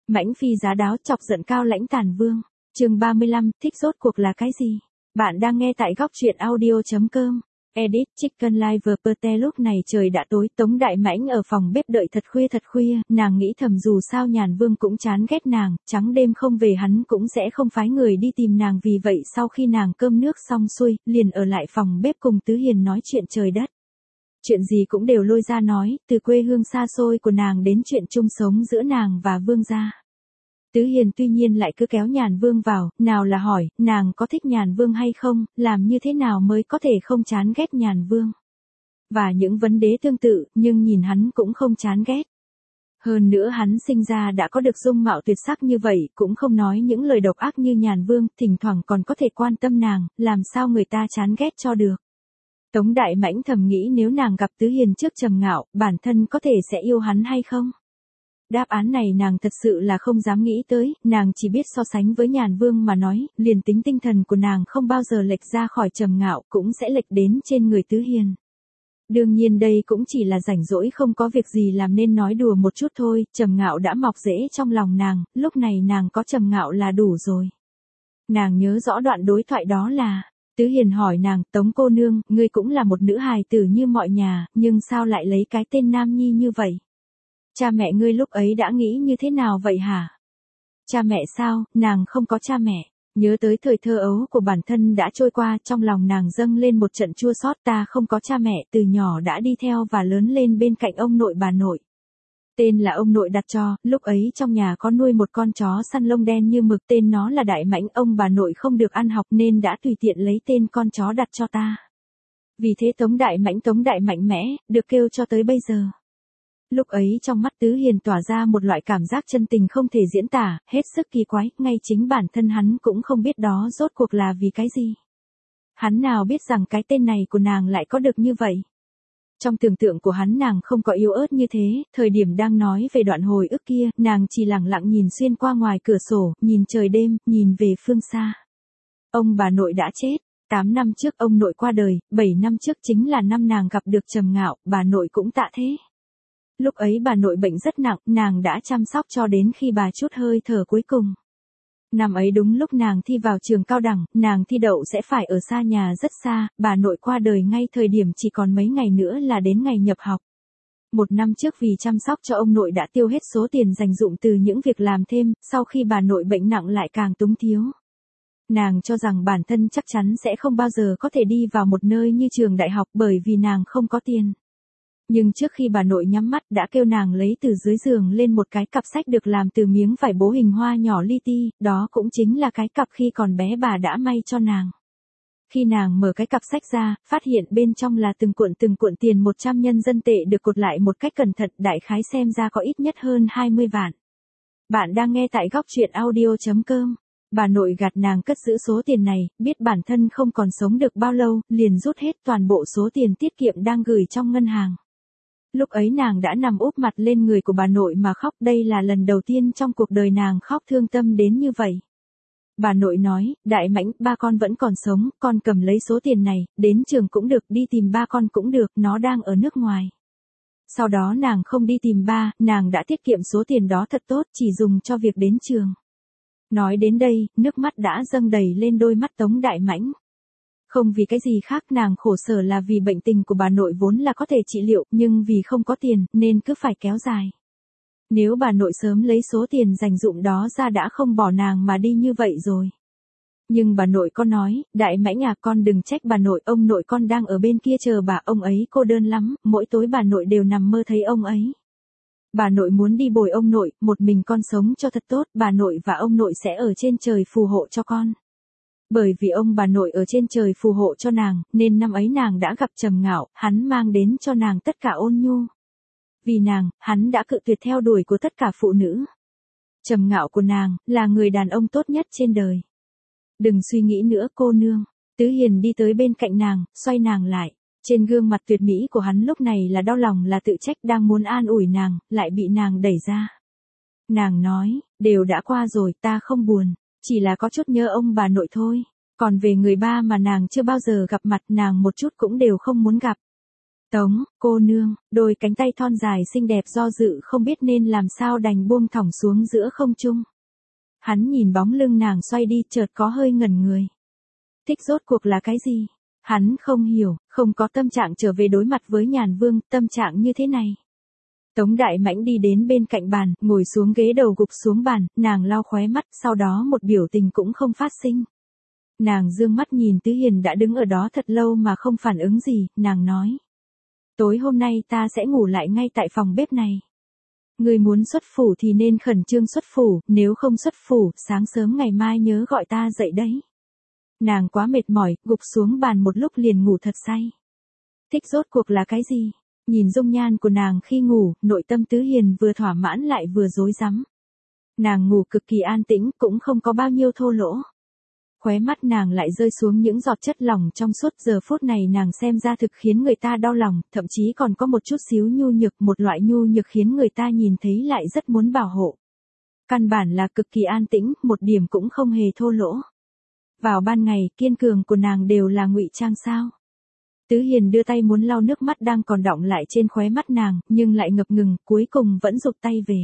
Mãnh phi giá đáo chọc giận Cao Lãnh Tàn Vương. Chương 35, thích rốt cuộc là cái gì? Bạn đang nghe tại góc truyện audio.com. Edit Chicken Live Perte. Lúc này trời đã tối, Tống Đại Mãnh ở phòng bếp đợi thật khuya, nàng nghĩ thầm dù sao Nhàn Vương cũng chán ghét nàng, trắng đêm không về hắn cũng sẽ không phái người đi tìm nàng, vì vậy sau khi nàng cơm nước xong xuôi, liền ở lại phòng bếp cùng Tứ Hiền nói chuyện trời đất. Chuyện gì cũng đều lôi ra nói, từ quê hương xa xôi của nàng đến chuyện chung sống giữa nàng và Vương gia. Tứ Hiền tuy nhiên lại cứ kéo Nhàn Vương vào, nào là hỏi, nàng có thích Nhàn Vương hay không, làm như thế nào mới có thể không chán ghét Nhàn Vương. Và những vấn đề tương tự, nhưng nhìn hắn cũng không chán ghét. Hơn nữa hắn sinh ra đã có được dung mạo tuyệt sắc như vậy, cũng không nói những lời độc ác như Nhàn Vương, thỉnh thoảng còn có thể quan tâm nàng, làm sao người ta chán ghét cho được. Tống Đại Mãnh thầm nghĩ nếu nàng gặp Tứ Hiền trước trầm ngạo, bản thân có thể sẽ yêu hắn hay không? Đáp án này nàng thật sự là không dám nghĩ tới, nàng chỉ biết so sánh với Nhàn Vương mà nói, liền tính tinh thần của nàng không bao giờ lệch ra khỏi trầm ngạo cũng sẽ lệch đến trên người Tứ Hiền. Đương nhiên đây cũng chỉ là rảnh rỗi không có việc gì làm nên nói đùa một chút thôi, trầm ngạo đã mọc rễ trong lòng nàng, lúc này nàng có trầm ngạo là đủ rồi. Nàng nhớ rõ đoạn đối thoại đó là, Tứ Hiền hỏi nàng, Tống cô nương, ngươi cũng là một nữ hài tử như mọi nhà, nhưng sao lại lấy cái tên Nam Nhi như vậy? Cha mẹ ngươi lúc ấy đã nghĩ như thế nào vậy hả? Cha mẹ sao, nàng không có cha mẹ. Nhớ tới thời thơ ấu của bản thân đã trôi qua, trong lòng nàng dâng lên một trận chua xót. Ta không có cha mẹ, từ nhỏ đã đi theo và lớn lên bên cạnh ông nội bà nội. Tên là ông nội đặt cho, lúc ấy trong nhà có nuôi một con chó săn lông đen như mực, tên nó là Đại Mãnh, ông bà nội không được ăn học nên đã tùy tiện lấy tên con chó đặt cho ta. Vì thế Tống Đại mạnh mẽ, được kêu cho tới bây giờ. Lúc ấy trong mắt Tứ Hiền tỏa ra một loại cảm giác chân tình không thể diễn tả, hết sức kỳ quái, ngay chính bản thân hắn cũng không biết đó rốt cuộc là vì cái gì. Hắn nào biết rằng cái tên này của nàng lại có được như vậy. Trong tưởng tượng của hắn nàng không có yếu ớt như thế, thời điểm đang nói về đoạn hồi ức kia, nàng chỉ lặng lặng nhìn xuyên qua ngoài cửa sổ, nhìn trời đêm, nhìn về phương xa. Ông bà nội đã chết, 8 năm trước ông nội qua đời, 7 năm trước chính là năm nàng gặp được trầm ngạo, bà nội cũng tạ thế. Lúc ấy bà nội bệnh rất nặng, nàng đã chăm sóc cho đến khi bà chút hơi thở cuối cùng. Năm ấy đúng lúc nàng thi vào trường cao đẳng, nàng thi đậu sẽ phải ở xa nhà rất xa, bà nội qua đời ngay thời điểm chỉ còn mấy ngày nữa là đến ngày nhập học. 1 năm trước vì chăm sóc cho ông nội đã tiêu hết số tiền dành dụm từ những việc làm thêm, sau khi bà nội bệnh nặng lại càng túng thiếu. Nàng cho rằng bản thân chắc chắn sẽ không bao giờ có thể đi vào một nơi như trường đại học bởi vì nàng không có tiền. Nhưng trước khi bà nội nhắm mắt đã kêu nàng lấy từ dưới giường lên một cái cặp sách được làm từ miếng vải bố hình hoa nhỏ li ti, đó cũng chính là cái cặp khi còn bé bà đã may cho nàng. Khi nàng mở cái cặp sách ra, phát hiện bên trong là từng cuộn tiền 100 nhân dân tệ được cột lại một cách cẩn thận, đại khái xem ra có ít nhất hơn 20 vạn. Bạn đang nghe tại góc truyện audio.com. Bà nội gạt nàng cất giữ số tiền này, biết bản thân không còn sống được bao lâu, liền rút hết toàn bộ số tiền tiết kiệm đang gửi trong ngân hàng. Lúc ấy nàng đã nằm úp mặt lên người của bà nội mà khóc, đây là lần đầu tiên trong cuộc đời nàng khóc thương tâm đến như vậy. Bà nội nói, Đại Mãnh, ba con vẫn còn sống, con cầm lấy số tiền này, đến trường cũng được, đi tìm ba con cũng được, nó đang ở nước ngoài. Sau đó nàng không đi tìm ba, nàng đã tiết kiệm số tiền đó thật tốt, chỉ dùng cho việc đến trường. Nói đến đây, nước mắt đã dâng đầy lên đôi mắt Tống Đại Mãnh. Không vì cái gì khác, nàng khổ sở là vì bệnh tình của bà nội vốn là có thể trị liệu, nhưng vì không có tiền, nên cứ phải kéo dài. Nếu bà nội sớm lấy số tiền dành dụm đó ra đã không bỏ nàng mà đi như vậy rồi. Nhưng bà nội con nói, Đại Mãnh à, con đừng trách bà nội, ông nội con đang ở bên kia chờ bà, ông ấy cô đơn lắm, mỗi tối bà nội đều nằm mơ thấy ông ấy. Bà nội muốn đi bồi ông nội, một mình con sống cho thật tốt, bà nội và ông nội sẽ ở trên trời phù hộ cho con. Bởi vì ông bà nội ở trên trời phù hộ cho nàng, nên năm ấy nàng đã gặp trầm ngạo, hắn mang đến cho nàng tất cả ôn nhu. Vì nàng, hắn đã cự tuyệt theo đuổi của tất cả phụ nữ. Trầm ngạo của nàng, là người đàn ông tốt nhất trên đời. Đừng suy nghĩ nữa cô nương. Tứ Hiền đi tới bên cạnh nàng, xoay nàng lại. Trên gương mặt tuyệt mỹ của hắn lúc này là đau lòng, là tự trách, đang muốn an ủi nàng, lại bị nàng đẩy ra. Nàng nói, đều đã qua rồi, ta không buồn. Chỉ là có chút nhớ ông bà nội thôi. Còn về người ba mà nàng chưa bao giờ gặp mặt, nàng một chút cũng đều không muốn gặp. Tống, cô nương, đôi cánh tay thon dài xinh đẹp do dự không biết nên làm sao đành buông thõng xuống giữa không trung. Hắn nhìn bóng lưng nàng xoay đi chợt có hơi ngẩn người. Thích rốt cuộc là cái gì? Hắn không hiểu, không có tâm trạng trở về đối mặt với Nhàn Vương, tâm trạng như thế này. Tống Đại Mãnh đi đến bên cạnh bàn, ngồi xuống ghế đầu gục xuống bàn, nàng lau khóe mắt, sau đó một biểu tình cũng không phát sinh. Nàng dương mắt nhìn Tứ Hiền đã đứng ở đó thật lâu mà không phản ứng gì, nàng nói. Tối hôm nay ta sẽ ngủ lại ngay tại phòng bếp này. Người muốn xuất phủ thì nên khẩn trương xuất phủ, nếu không xuất phủ, sáng sớm ngày mai nhớ gọi ta dậy đấy. Nàng quá mệt mỏi, gục xuống bàn một lúc liền ngủ thật say. Thích rốt cuộc là cái gì? Nhìn dung nhan của nàng khi ngủ, nội tâm Tứ Hiền vừa thỏa mãn lại vừa rối rắm. Nàng ngủ cực kỳ an tĩnh, cũng không có bao nhiêu thô lỗ. Khóe mắt nàng lại rơi xuống những giọt chất lỏng trong suốt, giờ phút này nàng xem ra thực khiến người ta đau lòng, thậm chí còn có một chút xíu nhu nhược, một loại nhu nhược khiến người ta nhìn thấy lại rất muốn bảo hộ. Căn bản là cực kỳ an tĩnh, một điểm cũng không hề thô lỗ. Vào ban ngày, kiên cường của nàng đều là ngụy trang sao? Tứ Hiền đưa tay muốn lau nước mắt đang còn đọng lại trên khóe mắt nàng, nhưng lại ngập ngừng, cuối cùng vẫn giục tay về.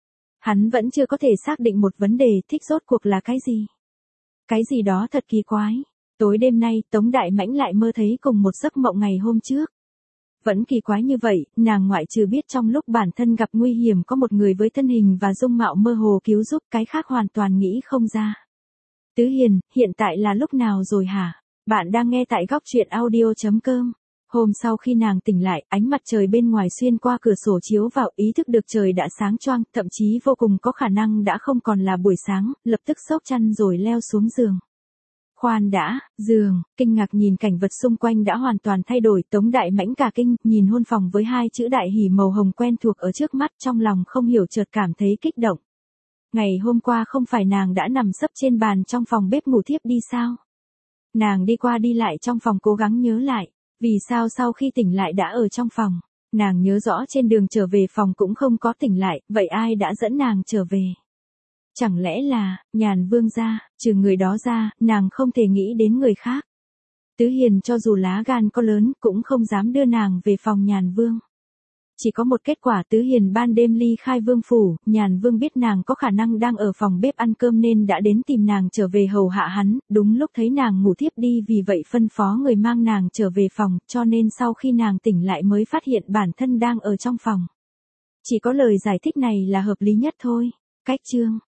Hắn vẫn chưa có thể xác định một vấn đề, thích rốt cuộc là cái gì? Cái gì đó thật kỳ quái. Tối đêm nay, Tống Đại Mãnh lại mơ thấy cùng một giấc mộng ngày hôm trước. Vẫn kỳ quái như vậy, nàng ngoại trừ biết trong lúc bản thân gặp nguy hiểm có một người với thân hình và dung mạo mơ hồ cứu giúp, cái khác hoàn toàn nghĩ không ra. Tứ Hiền, hiện tại là lúc nào rồi hả? Bạn đang nghe tại góc truyện audio.com. Hôm sau khi nàng tỉnh lại, ánh mặt trời bên ngoài xuyên qua cửa sổ chiếu vào, ý thức được trời đã sáng choang, thậm chí vô cùng có khả năng đã không còn là buổi sáng, lập tức xốc chăn rồi leo xuống giường. Khoan đã, giường, kinh ngạc nhìn cảnh vật xung quanh đã hoàn toàn thay đổi, Tống Đại Mãnh cả kinh, nhìn hôn phòng với hai chữ đại hỉ màu hồng quen thuộc ở trước mắt, trong lòng không hiểu chợt cảm thấy kích động. Ngày hôm qua không phải nàng đã nằm sấp trên bàn trong phòng bếp ngủ thiếp đi sao? Nàng đi qua đi lại trong phòng cố gắng nhớ lại, vì sao sau khi tỉnh lại đã ở trong phòng. Nàng nhớ rõ trên đường trở về phòng cũng không có tỉnh lại, vậy ai đã dẫn nàng trở về? Chẳng lẽ là, Nhàn Vương gia, trừ người đó ra, nàng không thể nghĩ đến người khác. Tứ Hiền cho dù lá gan có lớn, cũng không dám đưa nàng về phòng Nhàn Vương. Chỉ có một kết quả, Tứ Hiền ban đêm ly khai vương phủ, Nhàn Vương biết nàng có khả năng đang ở phòng bếp ăn cơm nên đã đến tìm nàng trở về hầu hạ hắn, đúng lúc thấy nàng ngủ thiếp đi vì vậy phân phó người mang nàng trở về phòng, cho nên sau khi nàng tỉnh lại mới phát hiện bản thân đang ở trong phòng. Chỉ có lời giải thích này là hợp lý nhất thôi. Cách chương